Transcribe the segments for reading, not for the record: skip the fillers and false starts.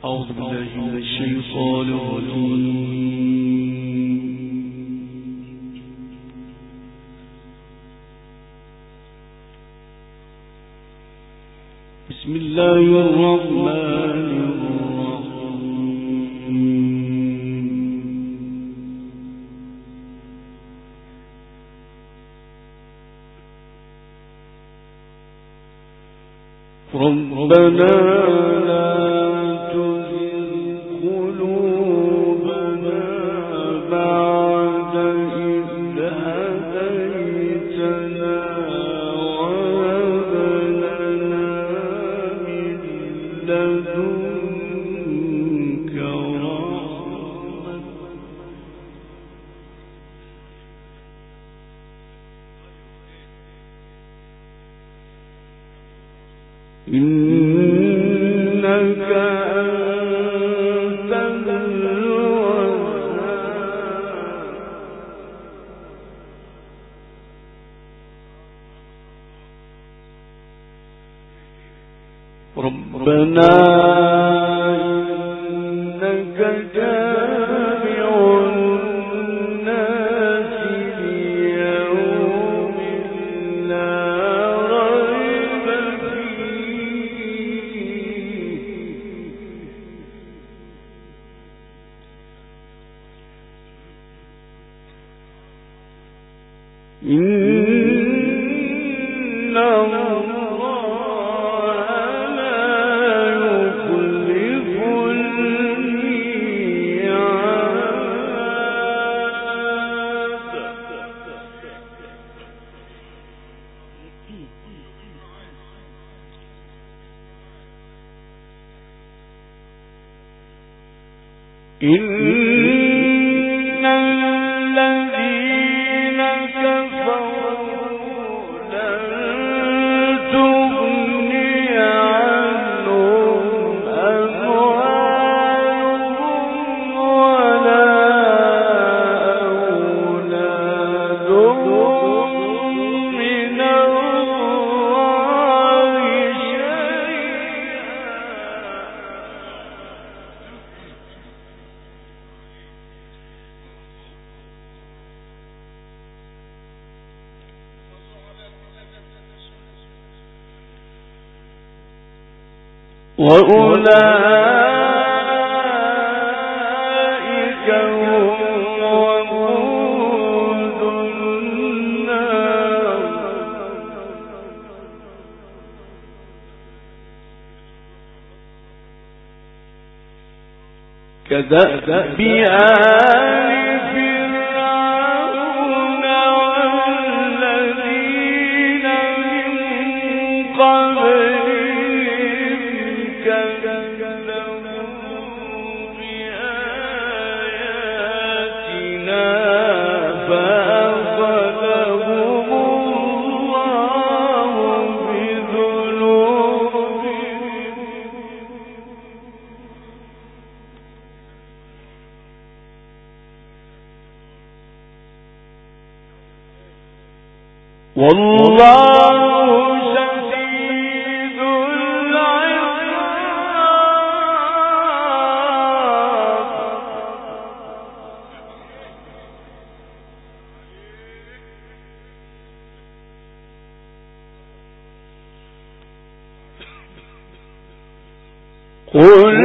أعوذ بالله من الشيطان الرجيم. بسم الله الرحمن الرحيم. ربنا ربنا إنك جامع الناس ليوم لا ريب فيه إن الذين كفروا لن تغني عنهم أموالهم ولا أولادهم من الله شيئا وأولئك هم وقود النار كدأب آل فرعون والذين من قبلهم كذبوا بآياتنا فأخذهم الله بذنوبهم والله شديد العقاب. قل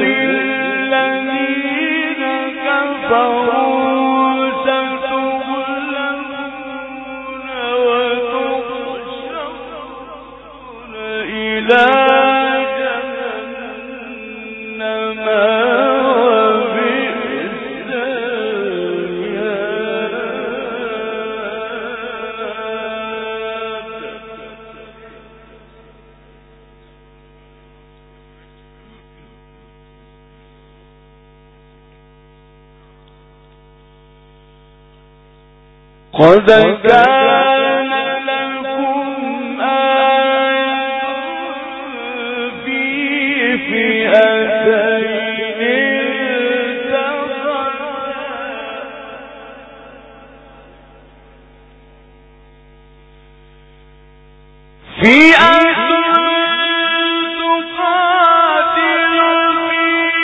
للذين كفروا ستغلبون وتحشرون إلى جهنم وبئس المهاد. قد كان لكم آية في فئتين التقتا فئة تقاتل في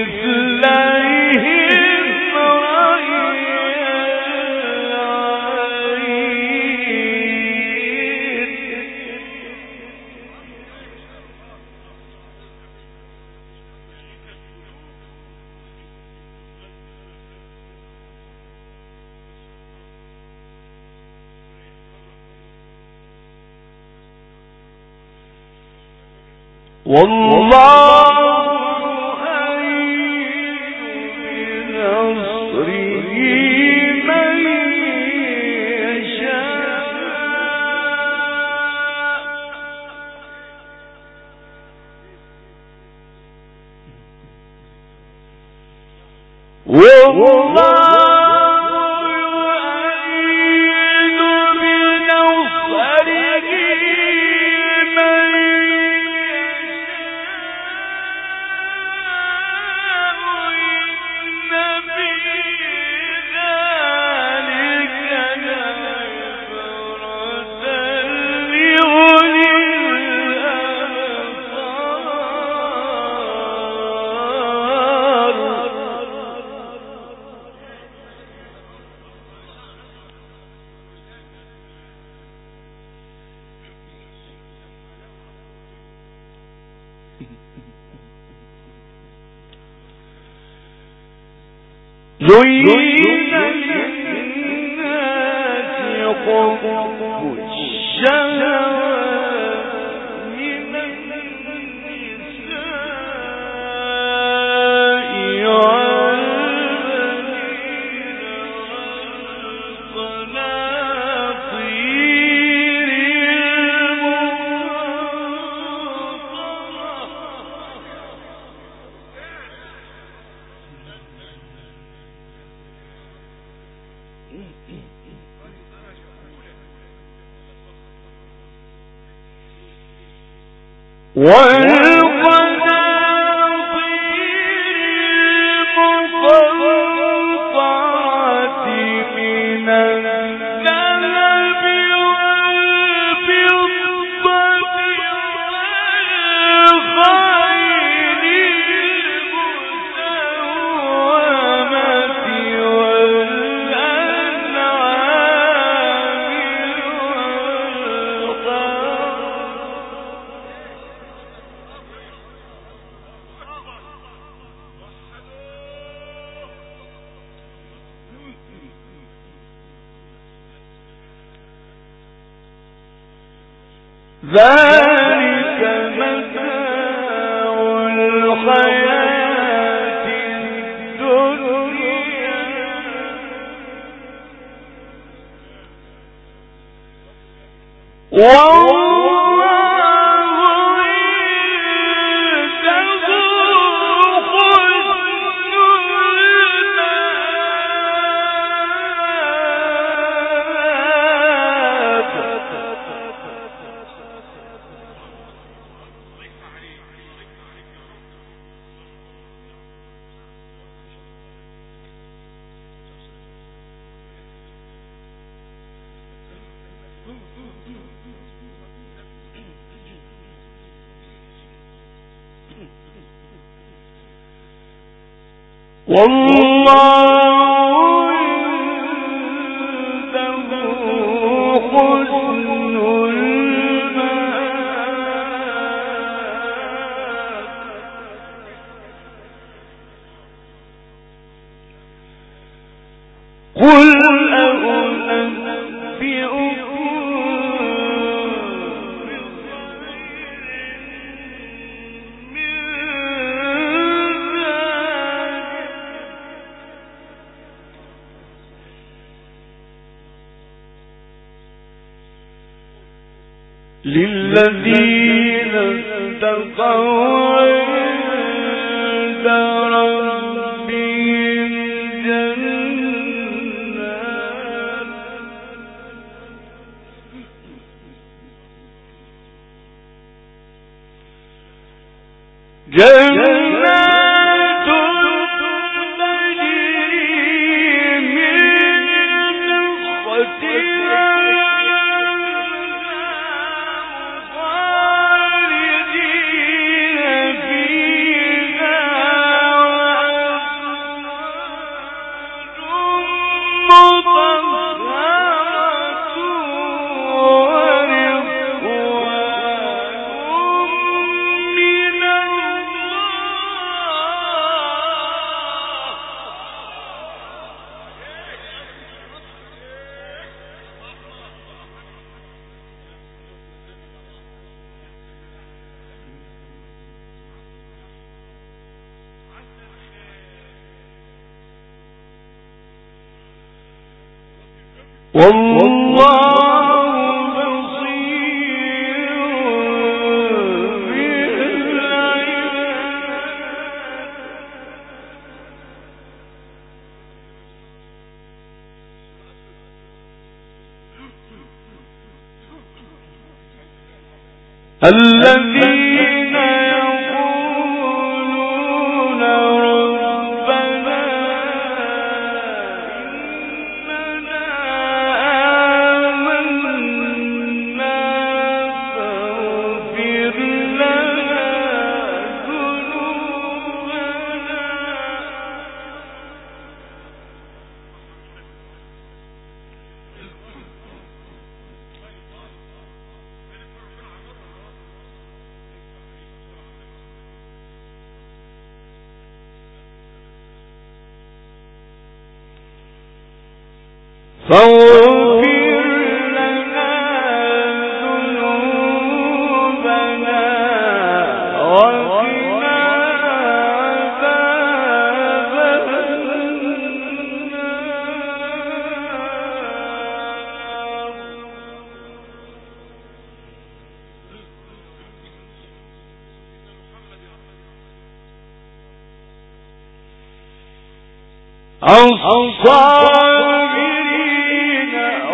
زين للناس حب الشهوات من النساء والبنين والقناطير والقناطير من الذهب والفضة والخيل المسومة والأنعام ذلك متاع الحياة الدنيا والله عنده حسن المآب قل للذين اتقوا عند ربهم جنات تجري من تحتها خالدين الذين يقولون ربنا إننا آمنا فاغفر لنا ذنوبنا وقنا عذاب النار. الصابرين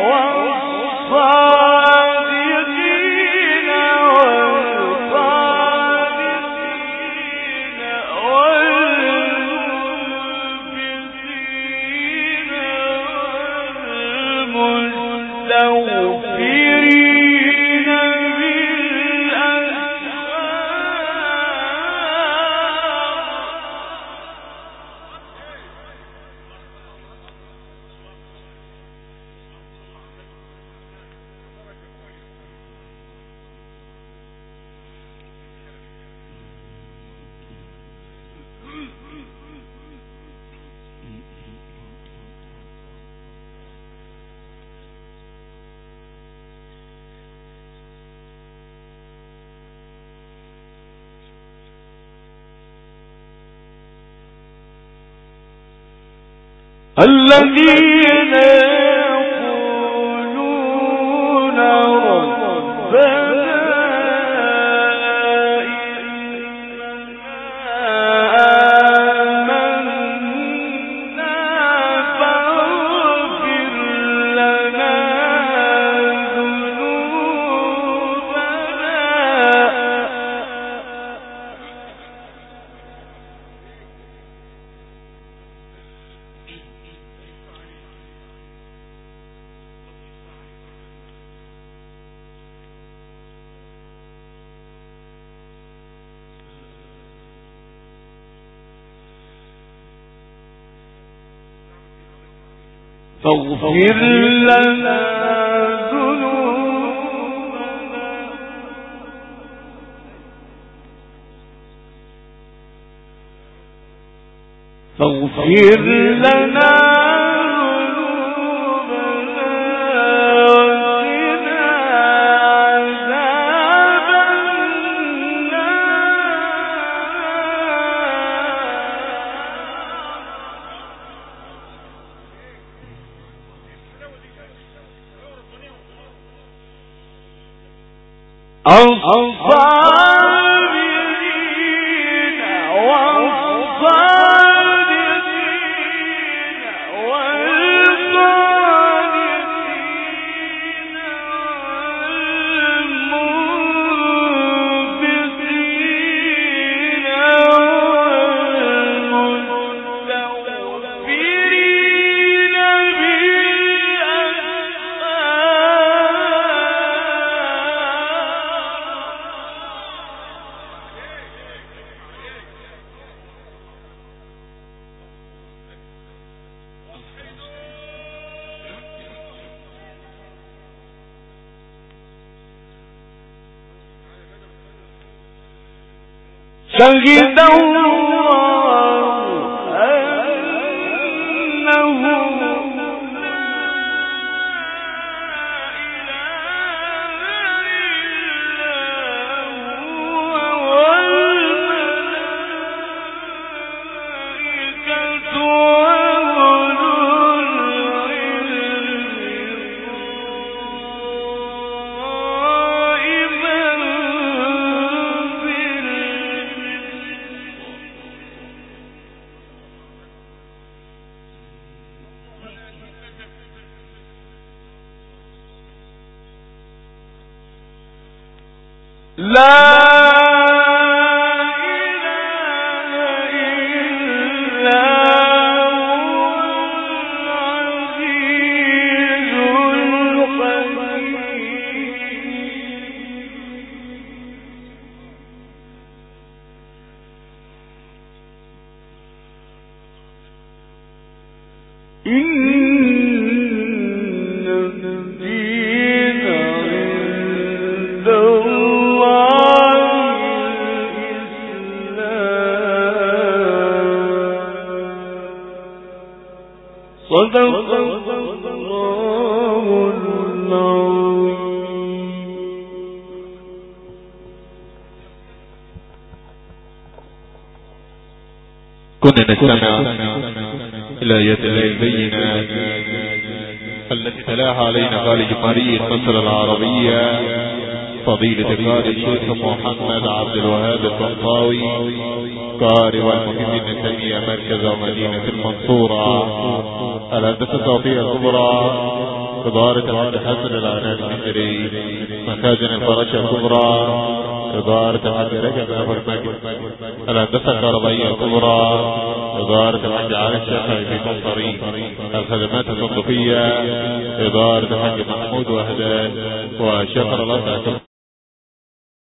والصادقين والقانتين والمنفقين والمستغفرين الذين يقولون ربنا إننا آمنا فاغفر لنا فاغفر لنا ذنوبنا فاغفر لنا الصابرين والصادقين والقانتين والمنفقين والمستغفرين شهد الله أنه لا إله إلا هو والملائكة وأولو العلم كنا نستمع إلى آيات الله البينات التي تلاها علينا خالد جمهورية مصر العربية فضيلة القارئ الشيخ محمد عبد الوهاب الطنطاوي قارئ والمفيد ابن تيمية مركز ومدينة المنصورة. الهندسة الصوتية الكبرى إدارة الحاج حسن العناني المنذري. مخازن الفراشة الكبرى إدارة الحاج رجب أبو المجد. الهندسة الكهربائية الكبرى إدارة الحاج علي الشافعي في مصري. الخدمات الصندوقية إدارة الحاج محمود وهدان وشكر الله تعالى.